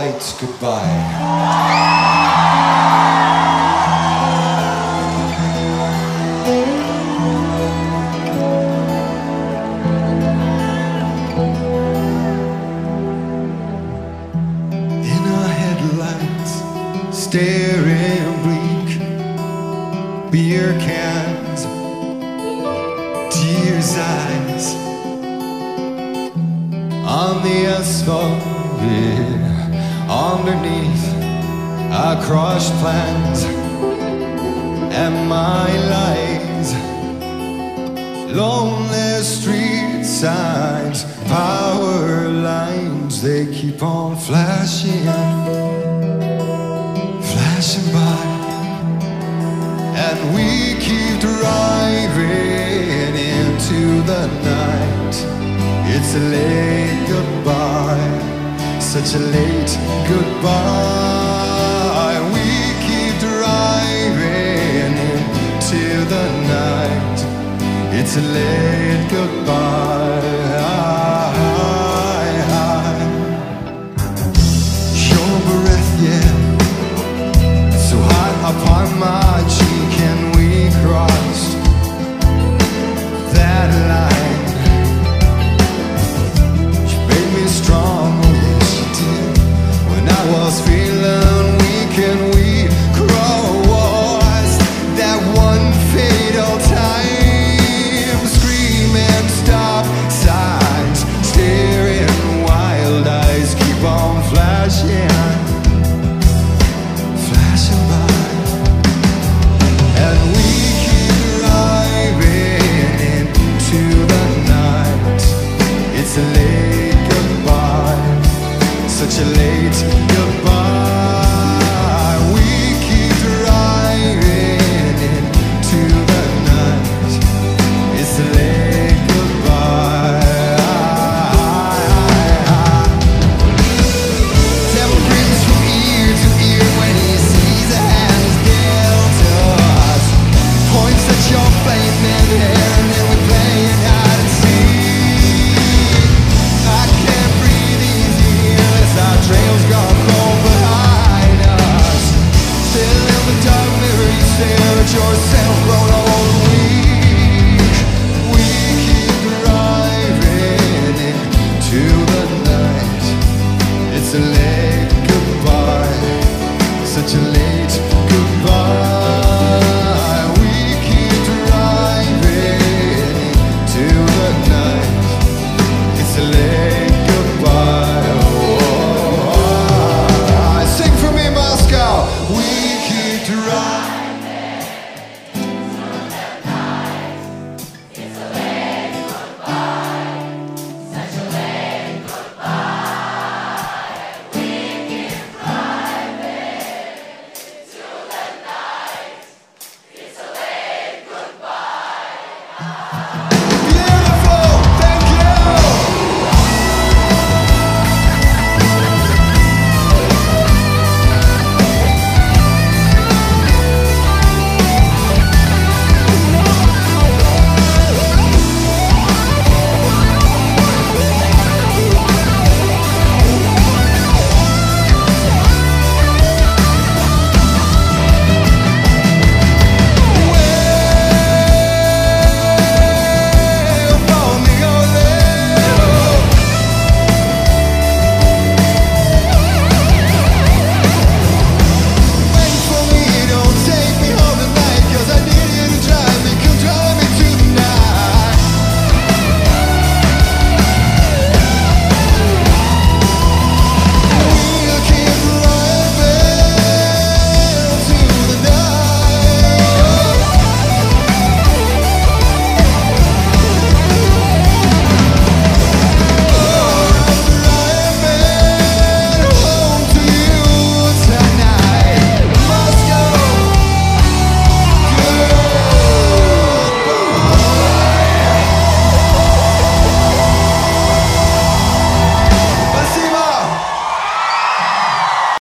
late goodbye. In our headlights, staring bleak, beer cans, tears eyes on the asphalt, yeah, underneath our crushed plans and my lies. Lonely street signs, power lines, they keep on flashing, flashing by, and we keep driving into the night. It's a late goodbye, such a late goodbye. We keep driving into the night. It's a late goodbye. Your breath, yeah, so hot upon my cheek, and we crossed that line. She made me strong, yes she did. When I was feeling weak and we crossed that one fatal time, screaming stop signs, staring wild eyes keep on flashing, flashing by, and we keep driving into the night. It's a late goodbye, such a late goodbye. We keep driving into the night. It's a late goodbye. Devil grins from ear to ear when he sees the hands dealt to us. Points at your flaming hair and then we play it hide and seek. I can't breathe easy as our trails gone cold behind us. Still in the dark mirror you stare at yourself grown old and weak. We keep driving into the night. It's a late goodbye, such a late